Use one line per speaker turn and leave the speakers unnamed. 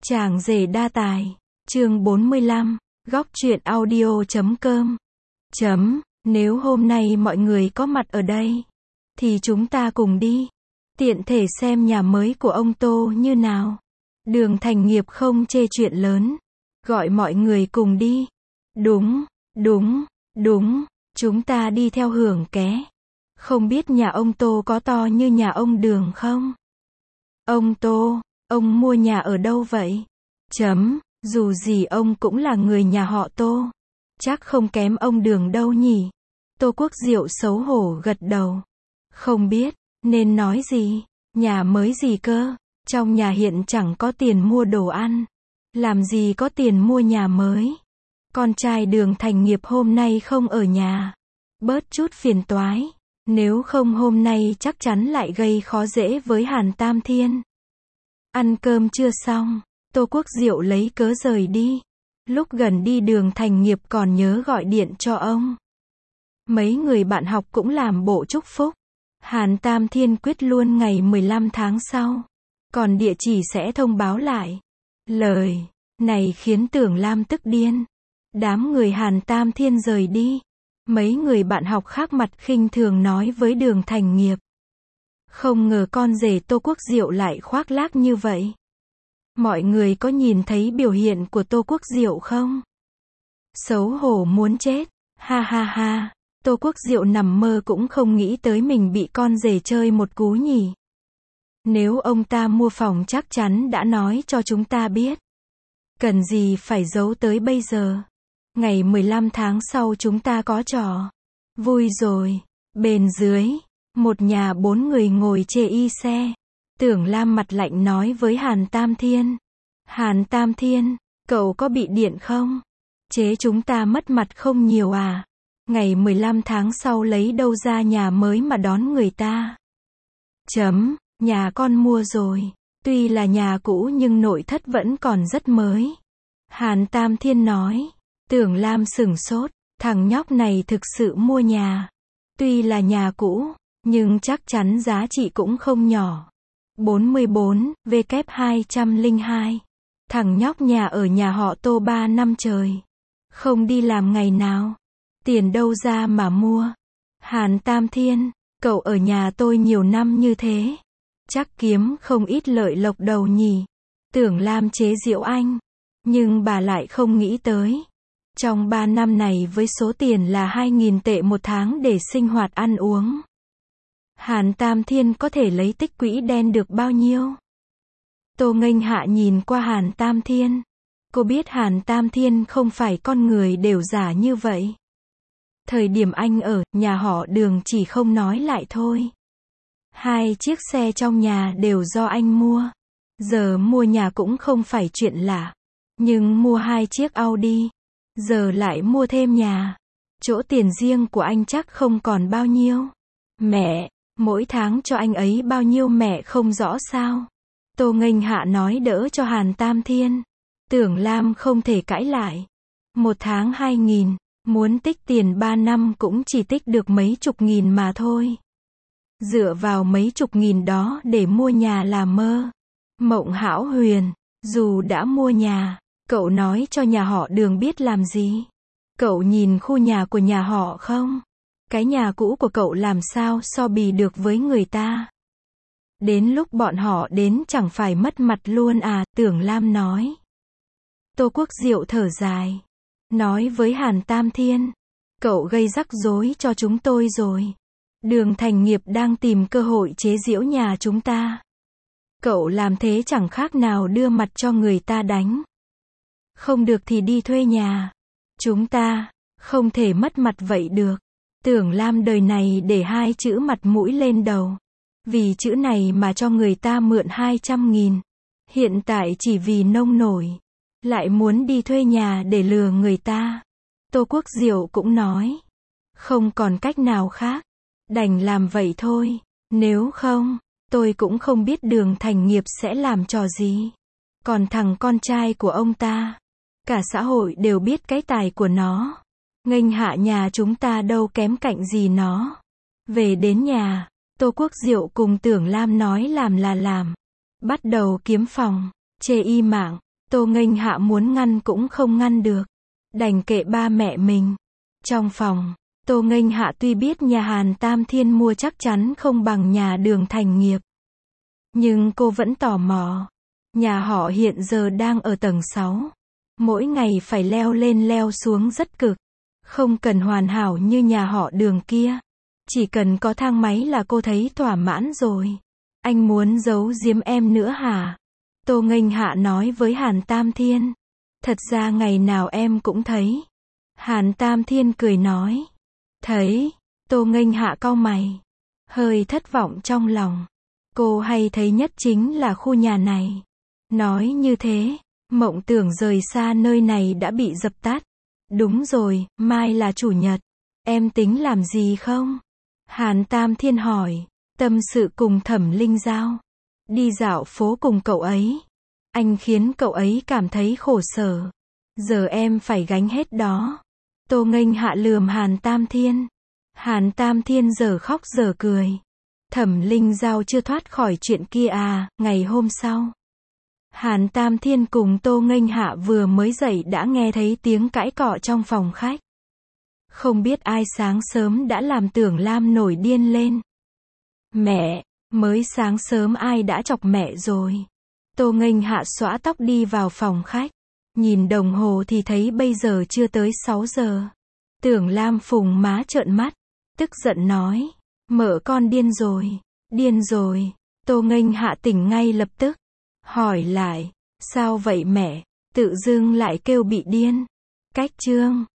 Chàng rể đa tài, chương 45, góc truyện audio.com. Nếu hôm nay mọi người có mặt ở đây, thì chúng ta cùng đi, tiện thể xem nhà mới của ông Tô như nào. Đường Thành Nghiệp không chê chuyện lớn, gọi mọi người cùng đi. Đúng, chúng ta đi theo hưởng ké. Không biết nhà ông Tô có to như nhà ông Đường không? Ông Tô, ông mua nhà ở đâu vậy? Dù gì ông cũng là người nhà họ Tô. Chắc không kém ông Đường đâu nhỉ? Tô Quốc Diệu xấu hổ gật đầu. Không biết, nên nói gì? Nhà mới gì cơ? Trong nhà hiện chẳng có tiền mua đồ ăn. Làm gì có tiền mua nhà mới? Con trai Đường Thành Nghiệp hôm nay không ở nhà. Bớt chút phiền toái. Nếu không hôm nay chắc chắn lại gây khó dễ với Hàn Tam Thiên. Ăn cơm chưa xong, Tô Quốc Diệu lấy cớ rời đi. Lúc gần đi Đường Thành Nghiệp còn nhớ gọi điện cho ông. Mấy người bạn học cũng làm bộ chúc phúc. Hàn Tam Thiên quyết luôn ngày 15 tháng sau. Còn địa chỉ sẽ thông báo lại. Lời này khiến Tưởng Lam tức điên. Đám người Hàn Tam Thiên rời đi. Mấy người bạn học khác mặt khinh thường nói với Đường Thành Nghiệp. Không ngờ con rể Tô Quốc Diệu lại khoác lác như vậy. Mọi người có nhìn thấy biểu hiện của Tô Quốc Diệu không? Xấu hổ muốn chết. Ha. Tô Quốc Diệu nằm mơ cũng không nghĩ tới mình bị con rể chơi một cú nhỉ. Nếu ông ta mua phòng chắc chắn đã nói cho chúng ta biết. Cần gì phải giấu tới bây giờ. Ngày 15 tháng sau chúng ta có trò vui rồi. Bên dưới, một nhà 4 người ngồi chê y xe. Tưởng Lam mặt lạnh nói với Hàn Tam Thiên. Hàn Tam Thiên, cậu có bị điện không? Chế chúng ta mất mặt không nhiều à? Ngày 15 tháng sau lấy đâu ra nhà mới mà đón người ta? Nhà con mua rồi. Tuy là nhà cũ nhưng nội thất vẫn còn rất mới. Hàn Tam Thiên nói. Tưởng Lam sửng sốt. Thằng nhóc này thực sự mua nhà. Tuy là nhà cũ, nhưng chắc chắn giá trị cũng không nhỏ. 44, W202. Thằng nhóc nhà ở nhà họ Tô 3 năm trời. Không đi làm ngày nào. Tiền đâu ra mà mua? Hàn Tam Thiên, cậu ở nhà tôi nhiều năm như thế. Chắc kiếm không ít lợi lộc đầu nhỉ. Tưởng Lam chế giễu anh. Nhưng bà lại không nghĩ tới. Trong 3 năm này với số tiền là 2.000 tệ một tháng để sinh hoạt ăn uống. Hàn Tam Thiên có thể lấy tích quỹ đen được bao nhiêu? Tô Nghênh Hạ nhìn qua Hàn Tam Thiên. Cô biết Hàn Tam Thiên không phải con người đều giả như vậy. Thời điểm anh ở nhà họ Đường chỉ không nói lại thôi. 2 chiếc xe trong nhà đều do anh mua. Giờ mua nhà cũng không phải chuyện lạ. Nhưng mua 2 chiếc Audi. Giờ lại mua thêm nhà. Chỗ tiền riêng của anh chắc không còn bao nhiêu. Mẹ, mỗi tháng cho anh ấy bao nhiêu mẹ không rõ sao? Tô Nghênh Hạ nói đỡ cho Hàn Tam Thiên. Tưởng Lam không thể cãi lại. Một tháng 2.000, muốn tích tiền 3 năm cũng chỉ tích được mấy chục nghìn mà thôi. Dựa vào mấy chục nghìn đó để mua nhà là mơ. Mộng hão huyền, dù đã mua nhà, cậu nói cho nhà họ Đường biết làm gì? Cậu nhìn khu nhà của nhà họ không? Cái nhà cũ của cậu làm sao so bì được với người ta? Đến lúc bọn họ đến chẳng phải mất mặt luôn à? Tưởng Lam nói. Tô Quốc Diệu thở dài. Nói với Hàn Tam Thiên. Cậu gây rắc rối cho chúng tôi rồi. Đường Thành Nghiệp đang tìm cơ hội chế giễu nhà chúng ta. Cậu làm thế chẳng khác nào đưa mặt cho người ta đánh. Không được thì đi thuê nhà. Chúng ta không thể mất mặt vậy được. Tưởng Lam đời này để 2 chữ mặt mũi lên đầu. Vì chữ này mà cho người ta mượn 200.000. Hiện tại chỉ vì nông nổi. Lại muốn đi thuê nhà để lừa người ta. Tô Quốc Diệu cũng nói. Không còn cách nào khác. Đành làm vậy thôi. Nếu không, tôi cũng không biết Đường Thành Nghiệp sẽ làm trò gì. Còn thằng con trai của ông ta. Cả xã hội đều biết cái tài của nó. Nghênh Hạ nhà chúng ta đâu kém cạnh gì nó. Về đến nhà, Tô Quốc Diệu cùng Tưởng Lam nói làm là làm. Bắt đầu kiếm phòng, chê y mạng. Tô Nghênh Hạ muốn ngăn cũng không ngăn được. Đành kệ ba mẹ mình. Trong phòng, Tô Nghênh Hạ tuy biết nhà Hàn Tam Thiên mua chắc chắn không bằng nhà Đường Thành Nghiệp. Nhưng cô vẫn tò mò. Nhà họ hiện giờ đang ở tầng 6. Mỗi ngày phải leo lên leo xuống rất cực. Không cần hoàn hảo như nhà họ Đường kia. Chỉ cần có thang máy là cô thấy thỏa mãn rồi. Anh muốn giấu giếm em nữa hả? Tô Nghênh Hạ nói với Hàn Tam Thiên. Thật ra ngày nào em cũng thấy. Hàn Tam Thiên cười nói. Thấy. Tô Nghênh Hạ cau mày. Hơi thất vọng trong lòng. Cô hay thấy nhất chính là khu nhà này. Nói như thế, mộng tưởng rời xa nơi này đã bị dập tắt. Đúng rồi, mai là chủ nhật. Em tính làm gì không? Hàn Tam Thiên hỏi. Tâm sự cùng Thẩm Linh Giao. Đi dạo phố cùng cậu ấy. Anh khiến cậu ấy cảm thấy khổ sở. Giờ em phải gánh hết đó. Tô Nghênh Hạ lườm Hàn Tam Thiên. Hàn Tam Thiên giờ khóc giờ cười. Thẩm Linh Giao chưa thoát khỏi chuyện kia à? Ngày hôm sau, Hàn Tam Thiên cùng Tô Nghênh Hạ vừa mới dậy đã nghe thấy tiếng cãi cọ trong phòng khách. Không biết ai sáng sớm đã làm Tưởng Lam nổi điên lên. Mẹ, mới sáng sớm ai đã chọc mẹ rồi? Tô Nghênh Hạ xõa tóc đi vào phòng khách. Nhìn đồng hồ thì thấy bây giờ chưa tới 6 giờ. Tưởng Lam phùng má trợn mắt. Tức giận nói. Mợ con điên rồi. Điên rồi. Tô Nghênh Hạ tỉnh ngay lập tức. Hỏi lại. Sao vậy mẹ? Tự dưng lại kêu bị điên. Cách chương.